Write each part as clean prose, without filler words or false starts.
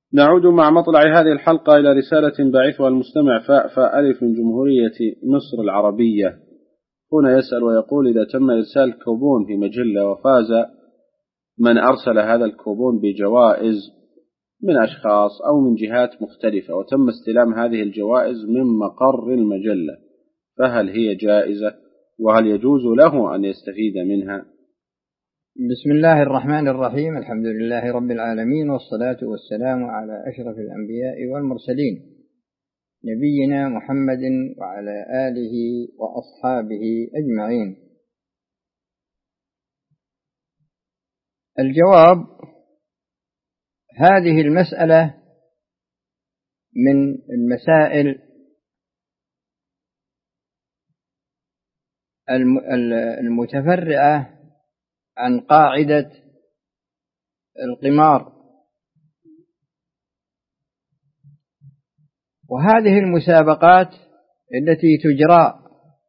نعود مع مطلع هذه الحلقة إلى رسالة باعثها المستمع فاء ألف من جمهورية مصر العربية. هنا يسأل ويقول: إذا تم إرسال كوبون في مجلة وفاز من أرسل هذا الكوبون بجوائز من أشخاص أو من جهات مختلفة، وتم استلام هذه الجوائز من مقر المجلة، فهل هي جائزة؟ وهل يجوز له أن يستفيد منها؟ بسم الله الرحمن الرحيم. الحمد لله رب العالمين، والصلاة والسلام على أشرف الأنبياء والمرسلين، نبينا محمد وعلى آله وأصحابه أجمعين. الجواب: هذه المسألة من المسائل المتفرعة عن قاعدة القمار، وهذه المسابقات التي تجرى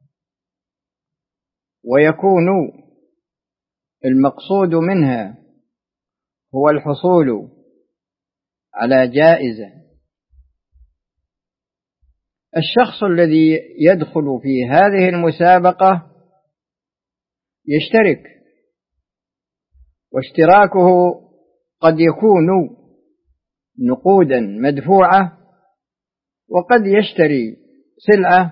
ويكون المقصود منها هو الحصول على جائزة. الشخص الذي يدخل في هذه المسابقة يشترك، واشتراكه قد يكون نقودا مدفوعة، وقد يشتري سلعة،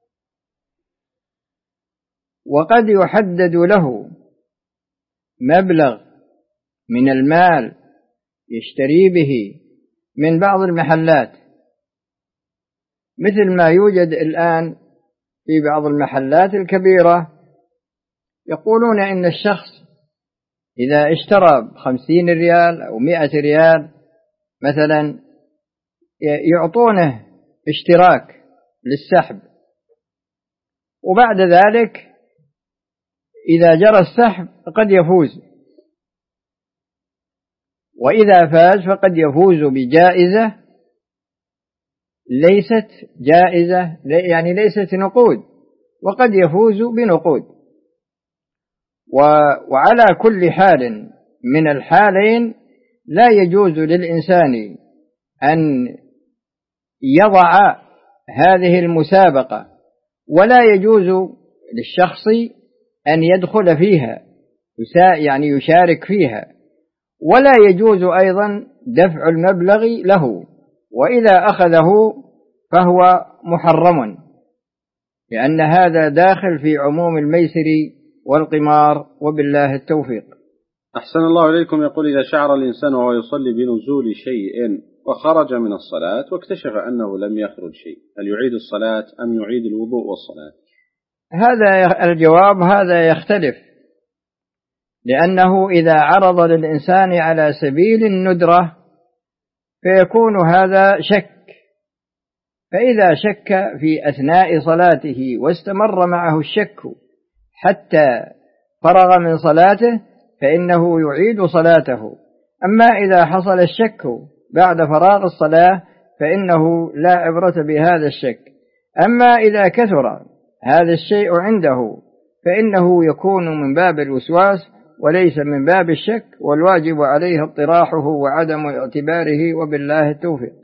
وقد يحدد له مبلغ من المال يشتري به من بعض المحلات، مثل ما يوجد الآن في بعض المحلات الكبيرة. يقولون إن الشخص إذا اشترى ب50 ريال أو 100 ريال مثلا يعطونه اشتراك للسحب، وبعد ذلك إذا جرى السحب قد يفوز، وإذا فاز فقد يفوز بجائزة ليست جائزة، يعني ليست نقود، وقد يفوز بنقود. وعلى كل حال من الحالين لا يجوز للإنسان أن يضع هذه المسابقة، ولا يجوز للشخص أن يدخل فيها يعني يشارك فيها، ولا يجوز أيضا دفع المبلغ له، وإذا أخذه فهو محرم، لأن هذا داخل في عموم الميسر والقمار، وبالله التوفيق. أحسن الله إليكم. يقول: إذا شعر الإنسان وهو يصلي بنزول شيء وخرج من الصلاة واكتشف أنه لم يخرج شيء، هل يعيد الصلاة أم يعيد الوضوء والصلاة؟ هذا الجواب هذا يختلف، لأنه إذا عرض للإنسان على سبيل الندرة فيكون هذا شك، فإذا شك في أثناء صلاته واستمر معه الشك حتى فرغ من صلاته فإنه يعيد صلاته. أما إذا حصل الشك بعد فراغ الصلاة فإنه لا عبرة بهذا الشك. أما إذا كثر هذا الشيء عنده فإنه يكون من باب الوسواس وليس من باب الشك، والواجب عليه اطراحه وعدم اعتباره، وبالله التوفيق.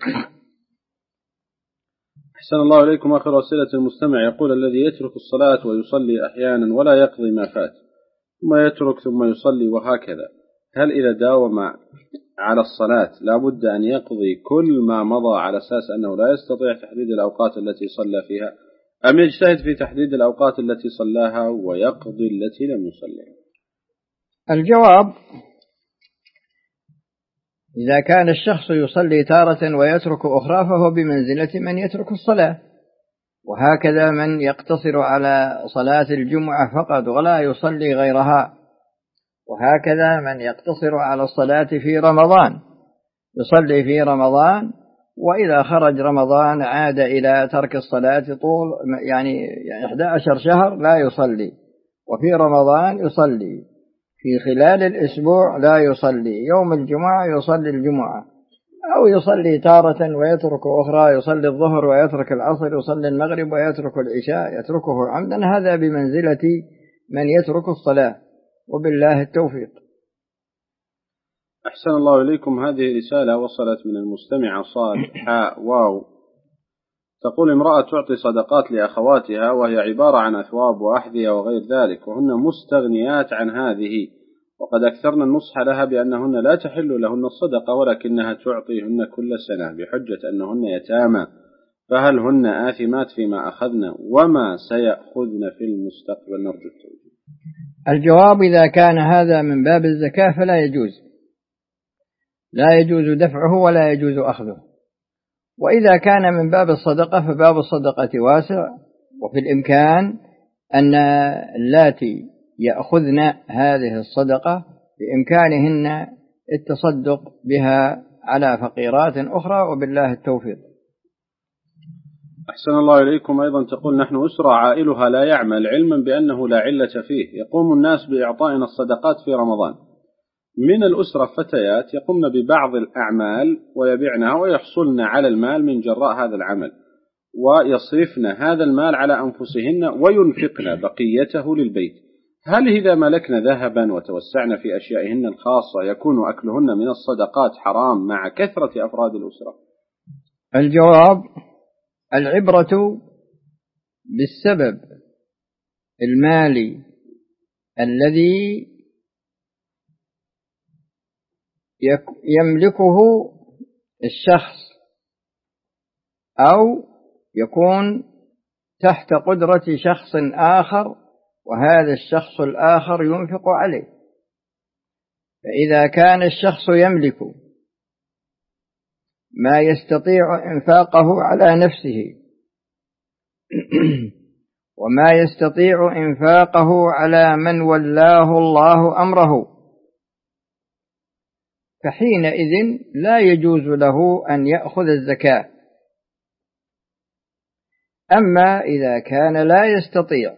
أحسن الله إليكم. آخر أسئلة المستمع يقول: الذي يترك الصلاة ويصلي أحيانا ولا يقضي ما فات، ثم يترك ثم يصلي وهكذا، هل إذا داوم على الصلاة لا بد أن يقضي كل ما مضى على أساس أنه لا يستطيع تحديد الأوقات التي صلى فيها، أم يجتهد في تحديد الأوقات التي صلاها ويقضي التي لم يصليها؟ الجواب: إذا كان الشخص يصلي تارة ويترك أخرى فهو بمنزلة من يترك الصلاة، وهكذا من يقتصر على صلاة الجمعة فقط ولا يصلي غيرها، وهكذا من يقتصر على الصلاة في رمضان يصلي في رمضان، وإذا خرج رمضان عاد إلى ترك الصلاة طول يعني 11 شهر لا يصلي، وفي رمضان يصلي، في خلال الأسبوع لا يصلي، يوم الجمعة يصلي الجمعة، أو يصلي تارة ويترك أخرى، يصلي الظهر ويترك العصر، يصلي المغرب ويترك العشاء، يتركه عمدا، هذا بمنزلة من يترك الصلاة، وبالله التوفيق. أحسن الله إليكم. هذه رسالة وصلت من المستمعة صاد حاء واو، تقول: امرأة تعطي صدقات لأخواتها وهي عبارة عن أثواب وأحذية وغير ذلك، وهن مستغنيات عن هذه، وقد أكثرنا النصح لها بأنهن لا تحل لهن الصدقة، ولكنها تعطيهن كل سنة بحجة أنهن يتامى، فهل هن آثمات فيما أخذن وما سيأخذن في المستقبل؟ نرجو التوجيه. الجواب: إذا كان هذا من باب الزكاة فلا يجوز، لا يجوز دفعه ولا يجوز أخذه. وإذا كان من باب الصدقة فباب الصدقة واسع، وفي الإمكان أن اللاتي يأخذن هذه الصدقة بإمكانهن التصدق بها على فقيرات أخرى، وبالله التوفيق. أحسن الله إليكم. أيضا تقول: نحن أسرة عائلها لا يعمل، علما بأنه لا علة فيه، يقوم الناس بإعطائنا الصدقات في رمضان. من الأسرة فتيات يقومن ببعض الأعمال ويبيعنها ويحصلن على المال من جراء هذا العمل، ويصرفن هذا المال على أنفسهن وينفقن بقيته للبيت. هل إذا ملكن ذهبا وتوسعن في أشيائهن الخاصة يكون أكلهن من الصدقات حرام مع كثرة أفراد الأسرة؟ الجواب: العبرة بالسبب المالي الذي يملكه الشخص أو يكون تحت قدرة شخص آخر، وهذا الشخص الآخر ينفق عليه. فإذا كان الشخص يملك ما يستطيع إنفاقه على نفسه وما يستطيع إنفاقه على من ولاه الله أمره، فحينئذ لا يجوز له أن يأخذ الزكاة. أما إذا كان لا يستطيع،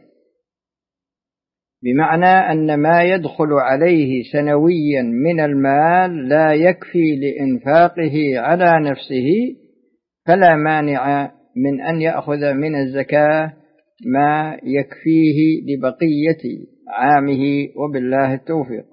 بمعنى أن ما يدخل عليه سنويا من المال لا يكفي لإنفاقه على نفسه، فلا مانع من أن يأخذ من الزكاة ما يكفيه لبقية عامه، وبالله التوفيق.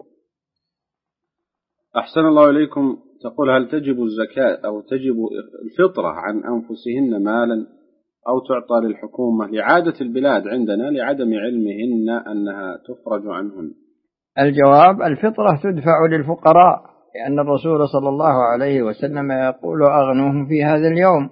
أحسن الله إليكم. تقول: هل تجب الزكاة أو تجب الفطرة عن أنفسهن مالا، أو تعطى للحكومة لعادة البلاد عندنا لعدم علمهن أنها تخرج عنهن؟ الجواب: الفطرة تدفع للفقراء، لأن الرسول صلى الله عليه وسلم يقول: أغنوهم في هذا اليوم.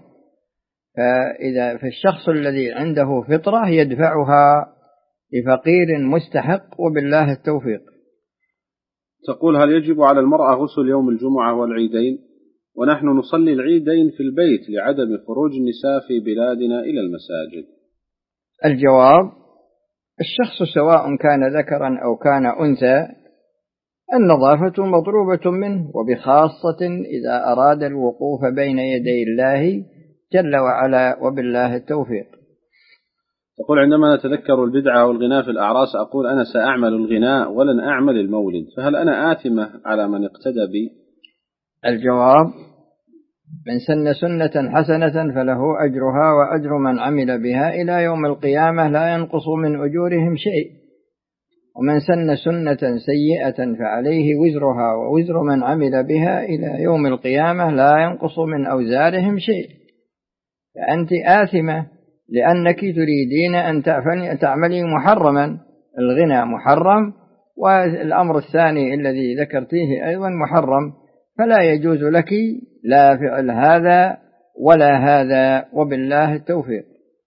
فالشخص الذي عنده فطرة يدفعها لفقير مستحق، وبالله التوفيق. تقول: هل يجب على المرأة غسل يوم الجمعة والعيدين، ونحن نصلي العيدين في البيت لعدم خروج النساء في بلادنا إلى المساجد؟ الجواب: الشخص سواء كان ذكرا أو كان أنثى النظافة مطلوبة منه، وبخاصة إذا أراد الوقوف بين يدي الله جل وعلا، وبالله التوفيق. تقول: عندما نتذكر البدعة والغناء في الأعراس أقول: أنا سأعمل الغناء ولن أعمل المولد، فهل أنا آثمة على من اقتدى بي؟ الجواب: من سن سنة حسنة فله أجرها وأجر من عمل بها إلى يوم القيامة لا ينقص من أجورهم شيء، ومن سن سنة سيئة فعليه وزرها ووزر من عمل بها إلى يوم القيامة لا ينقص من أوزارهم شيء. فأنت آثمة لأنك تريدين أن تعملي محرما، الغنى محرم، والأمر الثاني الذي ذكرتيه أيضا محرم، فلا يجوز لك لا فعل هذا ولا هذا، وبالله التوفيق.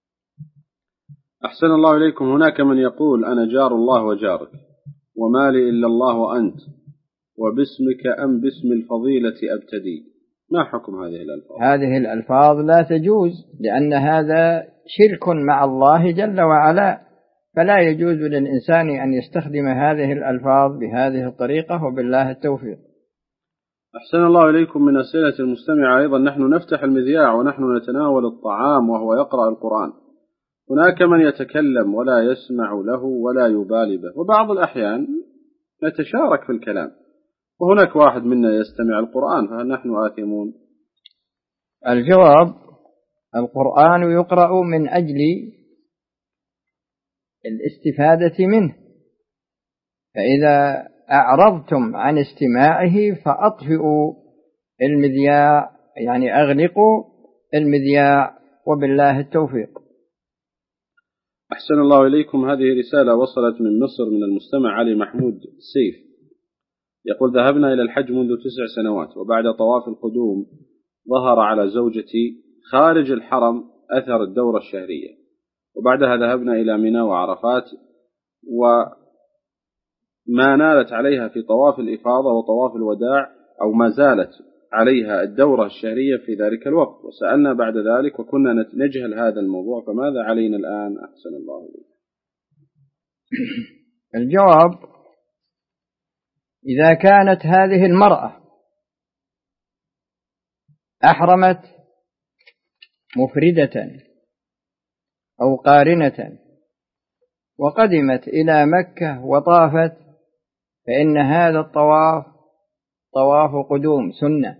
أحسن الله إليكم. هناك من يقول: أنا جار الله وجارك، وما لي إلا الله وأنت، وباسمك أم باسم الفضيلة أبتدي، ما حكم هذه الألفاظ؟ هذه الألفاظ لا تجوز، لأن هذا شرك مع الله جل وعلا، فلا يجوز للإنسان أن يستخدم هذه الألفاظ بهذه الطريقة، وبالله التوفيق. أحسن الله إليكم. من أسئلة المستمع أيضا: نحن نفتح المذياع ونحن نتناول الطعام وهو يقرأ القرآن، هناك من يتكلم ولا يسمع له ولا يبالي به، وبعض الأحيان نتشارك في الكلام، وهناك واحد منا يستمع القرآن، فهل نحن آثمون؟ الجواب: القرآن يقرأ من أجل الاستفادة منه، فإذا أعرضتم عن استماعه فأطفئوا المذياع، يعني أغلقوا المذياع، وبالله التوفيق. أحسن الله إليكم. هذه رسالة وصلت من مصر من المستمع علي محمود سيف، يقول: ذهبنا إلى الحج منذ 9 سنوات، وبعد طواف القدوم ظهر على زوجتي خارج الحرم أثر الدورة الشهرية، وبعدها ذهبنا إلى منى وعرفات، وما نالت عليها في طواف الإفاضة وطواف الوداع، أو ما زالت عليها الدورة الشهرية في ذلك الوقت، وسألنا بعد ذلك وكنا نجهل هذا الموضوع، فماذا علينا الآن؟ أحسن الله إليكم. الجواب: إذا كانت هذه المرأة أحرمت مفردة أو قارنة وقدمت إلى مكة وطافت، فإن هذا الطواف طواف قدوم سنة،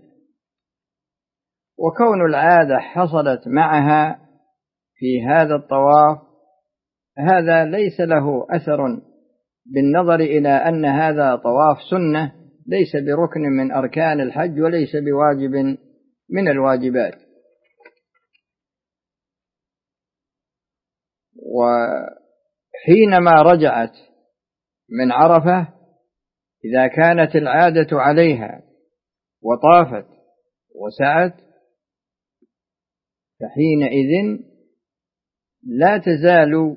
وكون العادة حصلت معها في هذا الطواف هذا ليس له أثر بالنظر إلى أن هذا طواف سنة، ليس بركن من أركان الحج وليس بواجب من الواجبات. وحينما رجعت من عرفة إذا كانت العادة عليها وطافت وسعت، فحينئذ لا تزال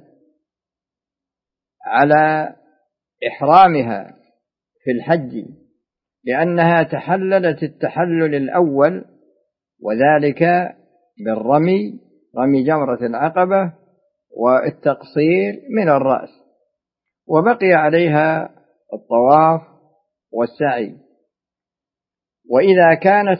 على إحرامها في الحج، لأنها تحللت التحلل الأول، وذلك بالرمي، رمي جمرة العقبة والتقصير من الرأس، وبقي عليها الطواف والسعي. وإذا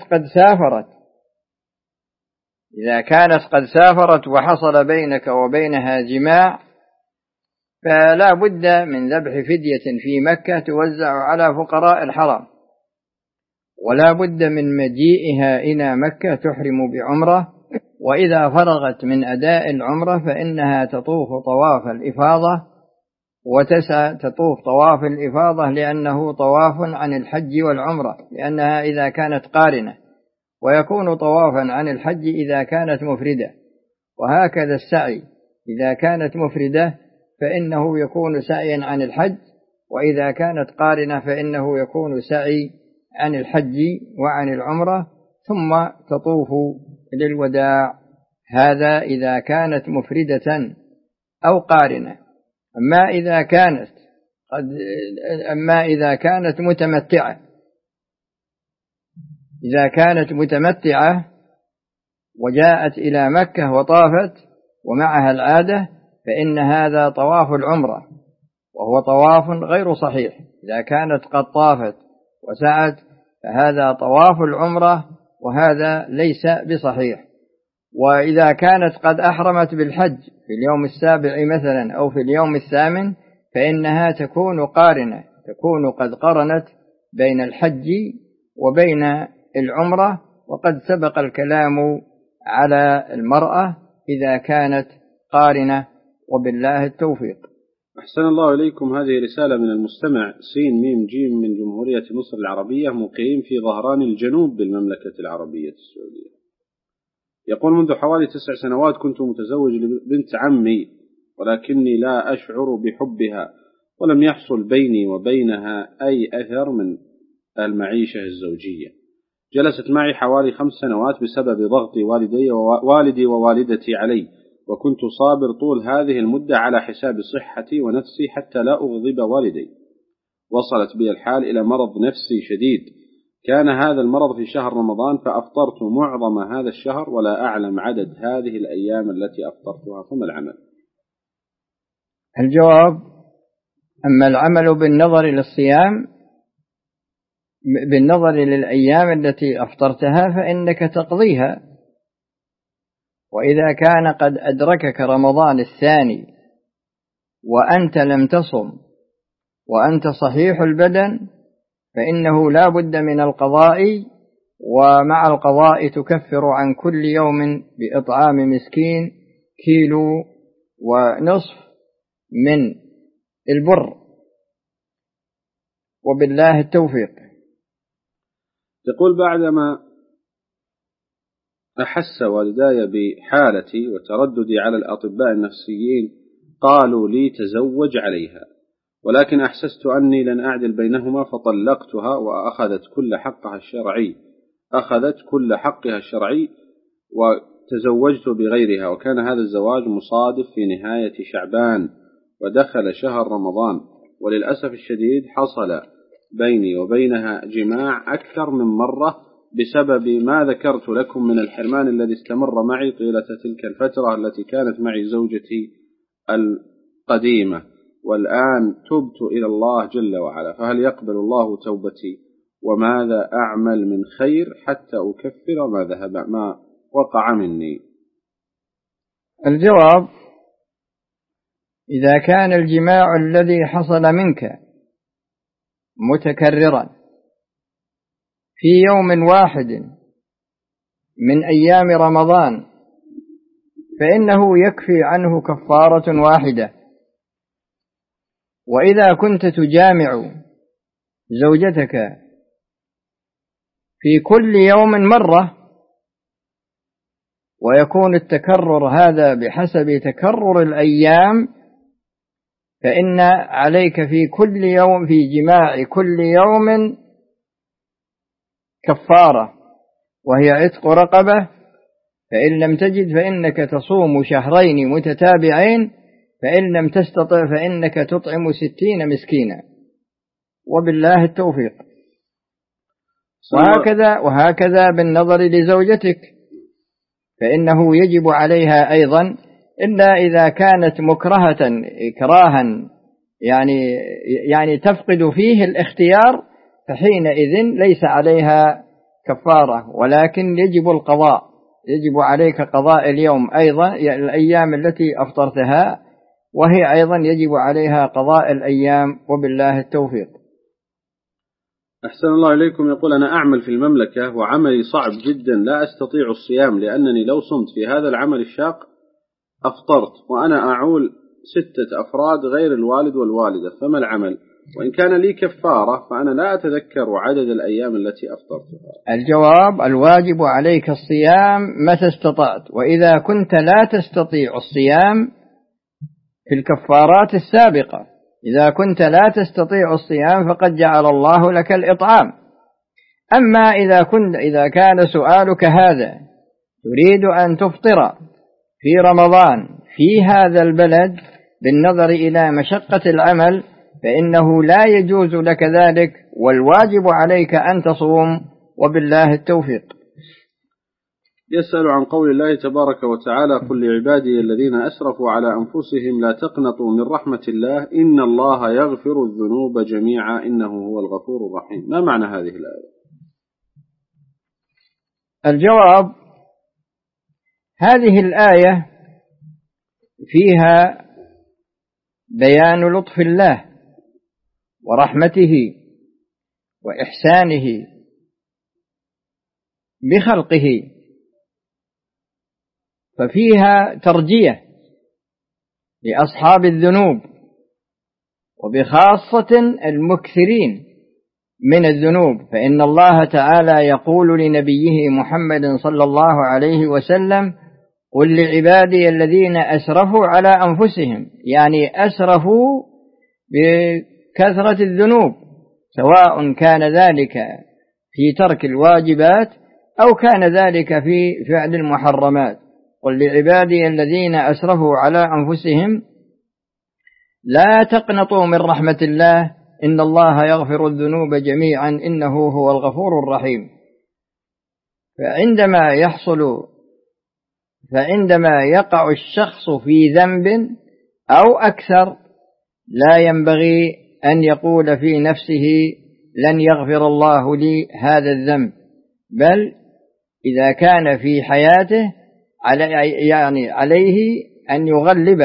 كانت قد سافرت وحصل بينك وبينها جماع، فلا بد من ذبح فدية في مكة توزع على فقراء الحرم، ولا بد من مجيئها إلى مكة تحرم بعمرة، وإذا فرغت من أداء العمرة فإنها تطوف طواف الإفاضة وتسعى تطوف طواف الإفاضة، لأنه طواف عن الحج والعمرة، لأنها إذا كانت قارنة، ويكون طوافا عن الحج إذا كانت مفردة، وهكذا السعي إذا كانت مفردة فإنه يكون سعيا عن الحج، وإذا كانت قارنة فإنه يكون سعي عن الحج وعن العمرة، ثم تطوف للوداع. هذا إذا كانت مفردة أو قارنة. أما إذا كانت متمتعة، إذا كانت متمتعة وجاءت إلى مكة وطافت ومعها العادة، فإن هذا طواف العمرة، وهو طواف غير صحيح. إذا كانت قد طافت وسعت فهذا طواف العمرة، وهذا ليس بصحيح. وإذا كانت قد أحرمت بالحج في اليوم 7 مثلا أو في اليوم 8، فإنها تكون قارنة، تكون قد قرنت بين الحج وبين العمرة، وقد سبق الكلام على المرأة إذا كانت قارنة، وبالله التوفيق. أحسن الله إليكم. هذه رسالة من المستمع سين ميم جيم من جمهورية مصر العربية، مقيم في ظهران الجنوب بالمملكة العربية السعودية. يقول: منذ حوالي 9 سنوات كنت متزوج لبنت عمي، ولكني لا أشعر بحبها، ولم يحصل بيني وبينها أي أثر من المعيشة الزوجية. جلست معي حوالي 5 سنوات بسبب ضغط والدي ووالدتي علي، وكنت صابر طول هذه المدة على حساب صحتي ونفسي حتى لا أغضب والدي. وصلت بي الحال إلى مرض نفسي شديد، كان هذا المرض في شهر رمضان، فأفطرت معظم هذا الشهر ولا أعلم عدد هذه الأيام التي أفطرتها، فما العمل؟ الجواب: أما العمل بالنظر للأيام التي أفطرتها فإنك تقضيها. وإذا كان قد أدركك رمضان الثاني وأنت لم تصم وأنت صحيح البدن، فإنه لا بد من القضاء، ومع القضاء تكفر عن كل يوم بإطعام مسكين 1.5 كيلو من البر. وبالله التوفيق. يقول: بعدما أحس والداي بحالتي وترددي على الأطباء النفسيين قالوا لي تزوج عليها، ولكن أحسست أني لن أعدل بينهما فطلقتها وأخذت كل حقها الشرعي وتزوجت بغيرها، وكان هذا الزواج مصادف في نهاية شعبان ودخل شهر رمضان، وللأسف الشديد حصل بيني وبينها جماع أكثر من مرة بسبب ما ذكرت لكم من الحرمان الذي استمر معي طيلة تلك الفترة التي كانت معي زوجتي القديمة، والآن تبت إلى الله جل وعلا، فهل يقبل الله توبتي؟ وماذا أعمل من خير حتى أكفر ما وقع مني؟ الجواب: إذا كان الجماع الذي حصل منك متكررا في يوم واحد من أيام رمضان فإنه يكفي عنه كفارة واحدة. وإذا كنت تجامع زوجتك في كل يوم مرة ويكون التكرر هذا بحسب تكرر الأيام، فإن عليك في كل يوم في جماع كل يوم كفارة، وهي عتق رقبة، فإن لم تجد فإنك تصوم شهرين متتابعين، فإن لم تستطع فإنك تطعم 60 مسكينا، وبالله التوفيق. وهكذا بالنظر لزوجتك، فإنه يجب عليها أيضا، إلا إذا كانت مكرهة إكراها يعني تفقد فيه الاختيار، فحينئذ ليس عليها كفارة، ولكن يجب القضاء، يجب عليك قضاء اليوم أيضا الأيام التي أفطرتها، وهي أيضا يجب عليها قضاء الأيام، وبالله التوفيق. أحسن الله إليكم. يقول: أنا أعمل في المملكة وعملي صعب جدا، لا أستطيع الصيام لأنني لو صمت في هذا العمل الشاق أفطرت، وأنا أعول 6 أفراد غير الوالد والوالدة، فما العمل؟ وإن كان لي كفارة فأنا لا أتذكر عدد الأيام التي أفطرتها. الجواب: الواجب عليك الصيام متى استطعت، وإذا كنت لا تستطيع الصيام في الكفارات السابقة، إذا كنت لا تستطيع الصيام فقد جعل الله لك الإطعام. أما إذا كان سؤالك هذا تريد أن تفطر في رمضان في هذا البلد بالنظر إلى مشقة العمل، فإنه لا يجوز لك ذلك، والواجب عليك أن تصوم، وبالله التوفيق. يسأل عن قول الله تبارك وتعالى: قل لعبادي الذين أسرفوا على أنفسهم لا تقنطوا من رحمة الله إن الله يغفر الذنوب جميعا إنه هو الغفور الرحيم. ما معنى هذه الآية؟ الجواب: هذه الآية فيها بيان لطف الله ورحمته وإحسانه بخلقه، ففيها ترجية لأصحاب الذنوب، وبخاصة المكثرين من الذنوب، فإن الله تعالى يقول لنبيه محمد صلى الله عليه وسلم: قل لعبادي الذين أسرفوا على أنفسهم، يعني أسرفوا بكثرة الذنوب، سواء كان ذلك في ترك الواجبات أو كان ذلك في فعل المحرمات. قل لعبادي الذين أسرفوا على أنفسهم لا تقنطوا من رحمة الله إن الله يغفر الذنوب جميعا إنه هو الغفور الرحيم. فعندما يقع الشخص في ذنب أو أكثر لا ينبغي أن يقول في نفسه لن يغفر الله لي هذا الذنب، بل إذا كان في حياته عليه أن يغلب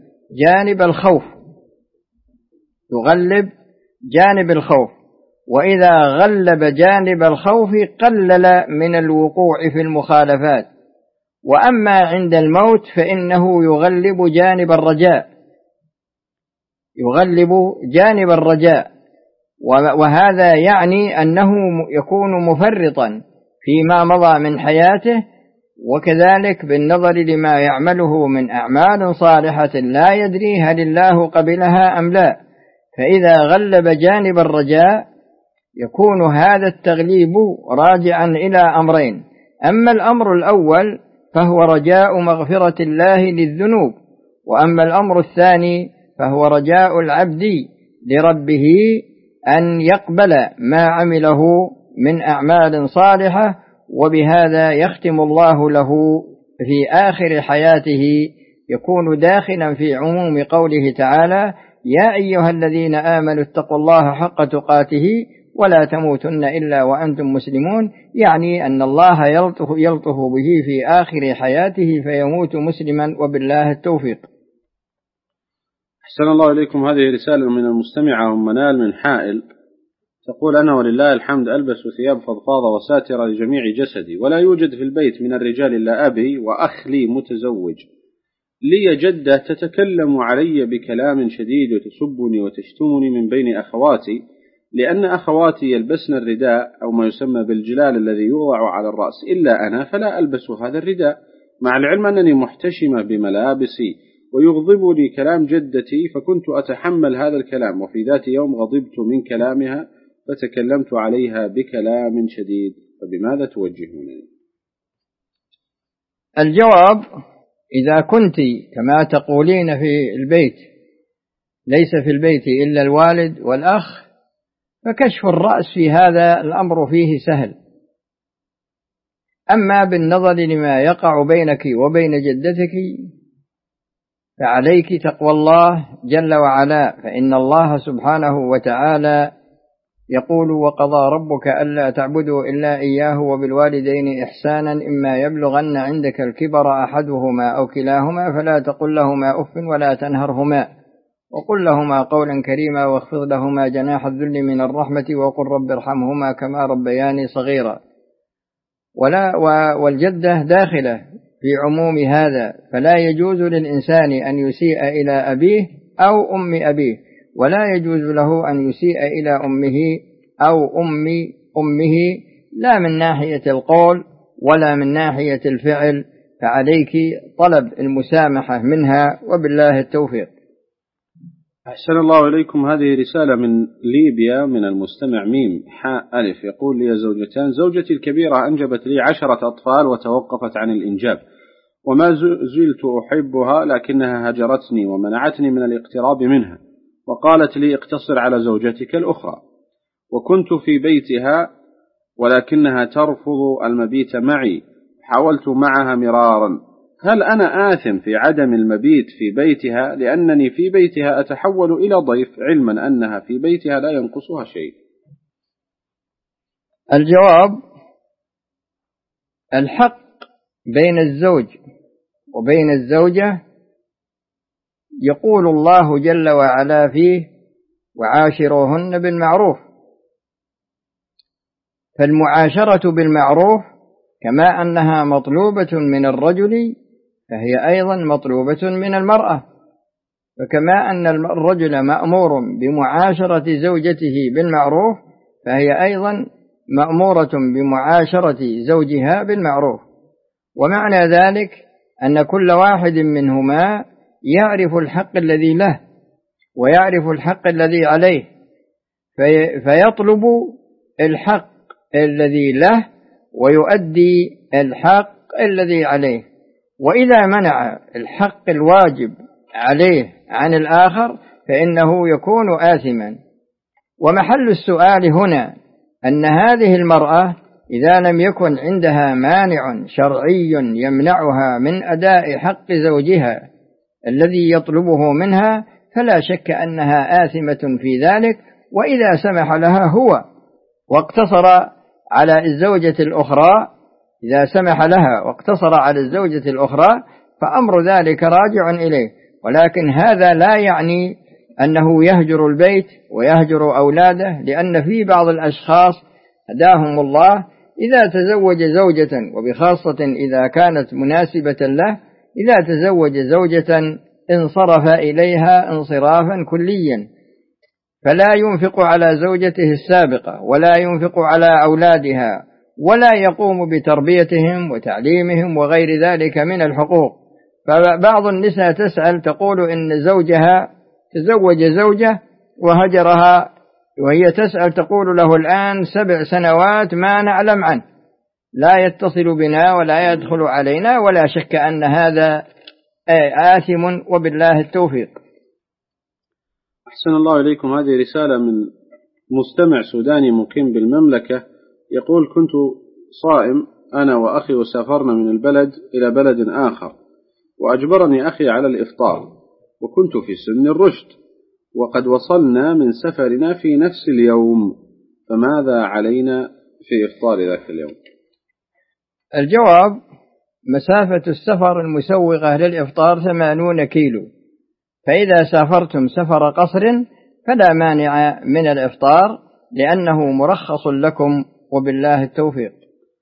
جانب الخوف، وإذا غلب جانب الخوف قلل من الوقوع في المخالفات. وأما عند الموت فإنه يغلب جانب الرجاء، وهذا يعني أنه يكون مفرطا فيما مضى من حياته، وكذلك بالنظر لما يعمله من أعمال صالحة لا يدري هل الله قبلها أم لا. فإذا غلب جانب الرجاء يكون هذا التغليب راجعا إلى أمرين: أما الأمر الأول فهو رجاء مغفرة الله للذنوب، وأما الأمر الثاني فهو رجاء العبد لربه أن يقبل ما عمله من أعمال صالحة، وبهذا يختم الله له في آخر حياته، يكون داخلا في عموم قوله تعالى: يا أيها الذين آمنوا اتقوا الله حق تقاته ولا تموتن إلا وأنتم مسلمون، يعني أن الله يلطف به في آخر حياته فيموت مسلما، وبالله التوفيق. أحسن الله إليكم. هذه رسالة من المستمعة أم منال من حائل، تقول: أنا ولله الحمد ألبس ثياب فضفاضة وساترة لجميع جسدي، ولا يوجد في البيت من الرجال إلا أبي، وأخ لي متزوج لي جدة تتكلم علي بكلام شديد وتسبني وتشتمني من بين أخواتي، لأن أخواتي يلبسن الرداء أو ما يسمى بالجلال الذي يوضع على الرأس، إلا أنا فلا ألبس هذا الرداء، مع العلم أنني محتشمة بملابسي، ويغضبني كلام جدتي، فكنت أتحمل هذا الكلام، وفي ذات يوم غضبت من كلامها فتكلمت عليها بكلام شديد، فبماذا توجهونني؟ الجواب: إذا كنت كما تقولين في البيت ليس في البيت إلا الوالد والأخ، فكشف الرأس في هذا الأمر فيه سهل. أما بالنظر لما يقع بينك وبين جدتك فعليك تقوى الله جل وعلا، فإن الله سبحانه وتعالى يقول: وقضى ربك ألا تعبدوا إلا إياه وبالوالدين إحسانا إما يبلغن عندك الكبر أحدهما أو كلاهما فلا تقل لهما أف ولا تنهرهما وقل لهما قولا كريما واخفض لهما جناح الذل من الرحمة وقل رب ارحمهما كما ربياني صغيرا. والجدة داخلة في عموم هذا، فلا يجوز للإنسان أن يسيء إلى أبيه أو أم أبيه، ولا يجوز له أن يسيء إلى أمه أو أمه، لا من ناحية القول ولا من ناحية الفعل، فعليك طلب المسامحة منها، وبالله التوفيق. أحسن الله إليكم. هذه رسالة من ليبيا من المستمع ميم حاء ألف، يقول: لي زوجتان، زوجتي الكبيرة أنجبت لي 10 أطفال وتوقفت عن الإنجاب، وما زلت أحبها، لكنها هجرتني ومنعتني من الاقتراب منها، وقالت لي: اقتصر على زوجتك الأخرى. وكنت في بيتها ولكنها ترفض المبيت معي، حاولت معها مرارا، هل أنا آثم في عدم المبيت في بيتها، لأنني في بيتها أتحول إلى ضيف، علما أنها في بيتها لا ينقصها شيء؟ الجواب: الحق بين الزوج وبين الزوجة يقول الله جل وعلا فيه: وعاشروهن بالمعروف. فالمعاشرة بالمعروف كما أنها مطلوبة من الرجل فهي أيضا مطلوبة من المرأة، فكما أن الرجل مأمور بمعاشرة زوجته بالمعروف فهي أيضا مأمورة بمعاشرة زوجها بالمعروف. ومعنى ذلك أن كل واحد منهما يعرف الحق الذي له ويعرف الحق الذي عليه، فيطلب الحق الذي له ويؤدي الحق الذي عليه. وإذا منع الحق الواجب عليه عن الآخر فإنه يكون آثما. ومحل السؤال هنا أن هذه المرأة إذا لم يكن عندها مانع شرعي يمنعها من أداء حق زوجها الذي يطلبه منها فلا شك أنها آثمة في ذلك. وإذا سمح لها هو واقتصر على الزوجة الأخرى، إذا سمح لها واقتصر على الزوجة الأخرى فأمر ذلك راجع إليه، ولكن هذا لا يعني أنه يهجر البيت ويهجر أولاده، لأن في بعض الأشخاص هداهم الله إذا تزوج زوجة، وبخاصة إذا كانت مناسبة له، إذا تزوج زوجة انصرف إليها انصرافا كليا، فلا ينفق على زوجته السابقة ولا ينفق على أولادها ولا يقوم بتربيتهم وتعليمهم وغير ذلك من الحقوق. فبعض النساء تسأل تقول إن زوجها تزوج زوجة وهجرها، وهي تسأل تقول له الآن 7 سنوات ما نعلم عنه، لا يتصل بنا ولا يدخل علينا، ولا شك أن هذا آثم وبالله التوفيق. أحسن الله إليكم. هذه رسالة من مستمع سوداني مقيم بالمملكة، يقول: كنت صائم أنا وأخي وسافرنا من البلد إلى بلد آخر، وأجبرني أخي على الإفطار، وكنت في سن الرشد، وقد وصلنا من سفرنا في نفس اليوم، فماذا علينا في إفطار ذاك اليوم؟ الجواب: مسافة السفر المسوغة للإفطار 80 كيلو، فإذا سافرتم سفر قصر فلا مانع من الإفطار لأنه مرخص لكم، وبالله التوفيق.